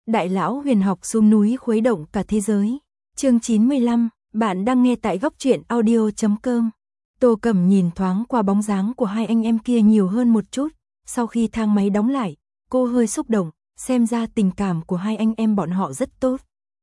Đại lão huyền học xuống núi khuấy động cả thế giới. Chương 95, bạn đang nghe tại góc truyện audio.com. Tô Cẩm nhìn thoáng qua bóng dáng của hai anh em kia nhiều hơn một chút, sau khi thang máy đóng lại, cô hơi xúc động, xem ra tình cảm của hai anh em bọn họ rất tốt.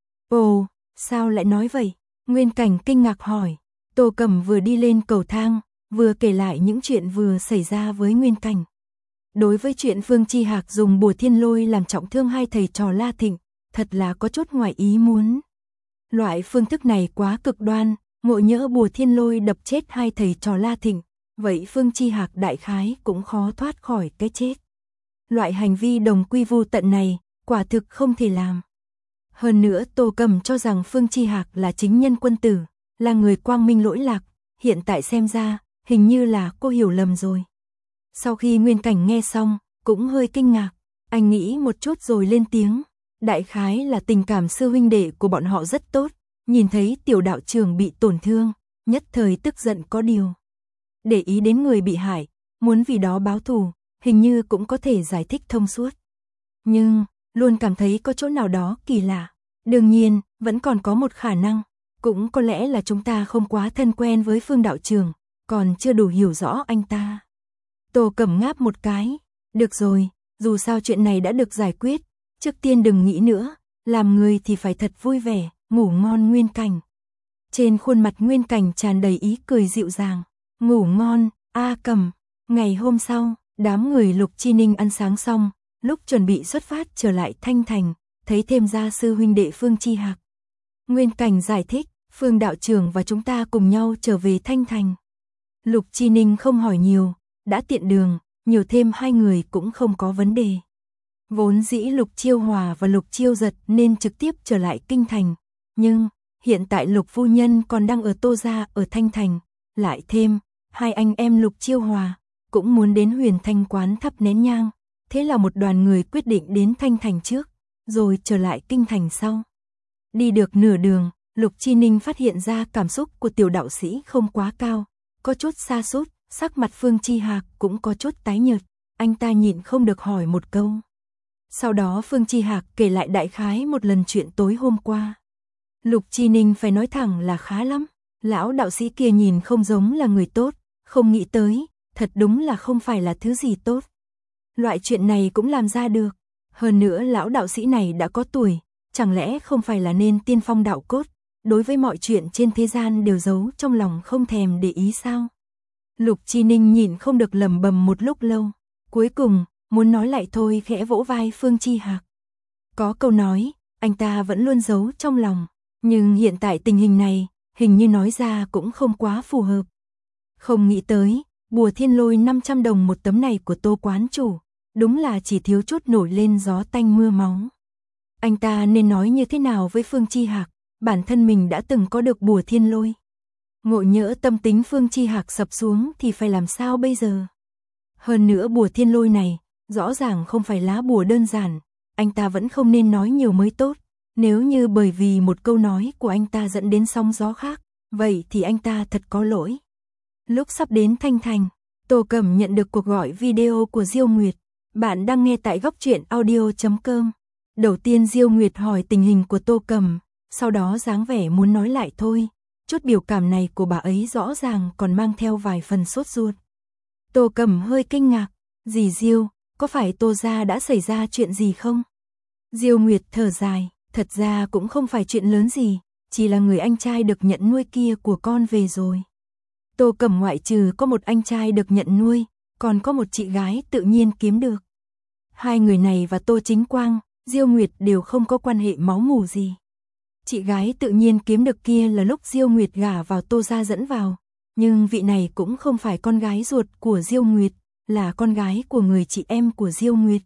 Ồ, sao lại nói vậy? Nguyên Cảnh kinh ngạc hỏi. Tô Cẩm vừa đi lên cầu thang, vừa kể lại những chuyện vừa xảy ra với Nguyên Cảnh. Đối với chuyện Phương Chi Hạc dùng bùa thiên lôi làm trọng thương hai thầy trò La Thịnh, thật là có chút ngoài ý muốn. Loại phương thức này quá cực đoan, ngộ nhỡ bùa thiên lôi đập chết hai thầy trò La Thịnh, vậy Phương Chi Hạc đại khái cũng khó thoát khỏi cái chết. Loại hành vi đồng quy vu tận này, quả thực không thể làm. Hơn nữa Tô Cẩm cho rằng Phương Chi Hạc là chính nhân quân tử, là người quang minh lỗi lạc, hiện tại xem ra, hình như là cô hiểu lầm rồi. Sau khi Nguyên Cảnh nghe xong, cũng hơi kinh ngạc, anh nghĩ một chút rồi lên tiếng, đại khái là tình cảm sư huynh đệ của bọn họ rất tốt, nhìn thấy tiểu đạo trưởng bị tổn thương, nhất thời tức giận có điều. Để ý đến người bị hại, muốn vì đó báo thù, hình như cũng có thể giải thích thông suốt. Nhưng, luôn cảm thấy có chỗ nào đó kỳ lạ. Đương nhiên, vẫn còn có một khả năng, cũng có lẽ là chúng ta không quá thân quen với Phương đạo trưởng, còn chưa đủ hiểu rõ anh ta. Tô Cẩm ngáp một cái, được rồi, dù sao chuyện này đã được giải quyết, trước tiên đừng nghĩ nữa, làm người thì phải thật vui vẻ, ngủ ngon Nguyên Cảnh. Trên khuôn mặt Nguyên Cảnh tràn đầy ý cười dịu dàng, ngủ ngon, A Cẩm. Ngày hôm sau, đám người Lục Chi Ninh ăn sáng xong, lúc chuẩn bị xuất phát trở lại Thanh Thành, thấy thêm gia sư huynh đệ Phương Chi Hạc. Nguyên Cảnh giải thích, Phương đạo trưởng và chúng ta cùng nhau trở về Thanh Thành. Lục Chi Ninh không hỏi nhiều, đã tiện đường, nhiều thêm hai người cũng không có vấn đề. Vốn dĩ Lục Chiêu Hòa và Lục Chiêu Giật nên trực tiếp trở lại Kinh Thành, nhưng hiện tại Lục phu nhân còn đang ở Tô gia ở Thanh Thành, lại thêm hai anh em Lục Chiêu Hòa cũng muốn đến Huyền Thanh quán thắp nén nhang, thế là một đoàn người quyết định đến Thanh Thành trước, rồi trở lại Kinh Thành sau. Đi được nửa đường, Lục Chi Ninh phát hiện ra cảm xúc của tiểu đạo sĩ không quá cao, có chút sa sút, sắc mặt Phương Chi Hạc cũng có chút tái nhợt, anh ta nhịn không được hỏi một câu. Sau đó Phương Chi Hạc kể lại đại khái một lần chuyện tối hôm qua. Lục Chi Ninh phải nói thẳng là khá lắm, lão đạo sĩ kia nhìn không giống là người tốt, không nghĩ tới, thật đúng là không phải là thứ gì tốt. Loại chuyện này cũng làm ra được, hơn nữa lão đạo sĩ này đã có tuổi, chẳng lẽ không phải là nên tiên phong đạo cốt, đối với mọi chuyện trên thế gian đều giấu trong lòng không thèm để ý sao? Lục Chi Ninh nhịn không được lẩm bẩm một lúc lâu, cuối cùng, muốn nói lại thôi khẽ vỗ vai Phương Chi Hạc. Có câu nói, anh ta vẫn luôn giấu trong lòng, nhưng hiện tại tình hình này, hình như nói ra cũng không quá phù hợp. Không nghĩ tới, bùa thiên lôi 500 đồng một tấm này của Tô quán chủ, đúng là chỉ thiếu chút nổi lên gió tanh mưa máu. Anh ta nên nói như thế nào với Phương Chi Hạc, bản thân mình đã từng có được bùa thiên lôi. Ngộ nhỡ tâm tính Phương Chi Hạc sập xuống thì phải làm sao bây giờ? Hơn nữa bùa thiên lôi này, rõ ràng không phải lá bùa đơn giản, anh ta vẫn không nên nói nhiều mới tốt. Nếu như bởi vì một câu nói của anh ta dẫn đến sóng gió khác, vậy thì anh ta thật có lỗi. Lúc sắp đến Thanh Thành, Tô Cẩm nhận được cuộc gọi video của Diêu Nguyệt. Bạn đang nghe tại góc truyện audio.com. Đầu tiên Diêu Nguyệt hỏi tình hình của Tô Cẩm, sau đó dáng vẻ muốn nói lại thôi. Chút biểu cảm này của bà ấy rõ ràng còn mang theo vài phần sốt ruột. Tô Cẩm hơi kinh ngạc, dì Diêu, có phải Tô gia đã xảy ra chuyện gì không? Diêu Nguyệt thở dài, thật ra cũng không phải chuyện lớn gì, chỉ là người anh trai được nhận nuôi kia của con về rồi. Tô Cẩm ngoại trừ có một anh trai được nhận nuôi, còn có một chị gái tự nhiên kiếm được. Hai người này và Tô Chính Quang, Diêu Nguyệt đều không có quan hệ máu mủ gì. Chị gái tự nhiên kiếm được kia là lúc Diêu Nguyệt gả vào Tô gia dẫn vào, nhưng vị này cũng không phải con gái ruột của Diêu Nguyệt, là con gái của người chị em của Diêu Nguyệt.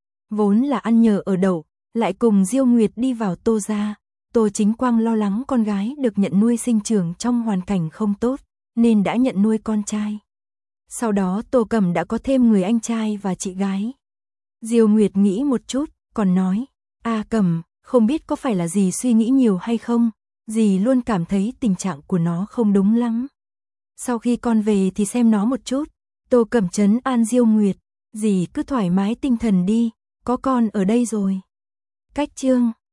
Vốn là ăn nhờ ở đậu, lại cùng Diêu Nguyệt đi vào Tô gia, Tô Chính Quang lo lắng con gái được nhận nuôi sinh trưởng trong hoàn cảnh không tốt, nên đã nhận nuôi con trai. Sau đó Tô Cẩm đã có thêm người anh trai và chị gái. Diêu Nguyệt nghĩ một chút, còn nói, A Cẩm, không biết có phải là dì suy nghĩ nhiều hay không, dì luôn cảm thấy tình trạng của nó không đúng lắm. Sau khi con về thì xem nó một chút. Tô Cẩm trấn an Diêu Nguyệt, dì cứ thoải mái tinh thần đi, có con ở đây rồi. Cách chương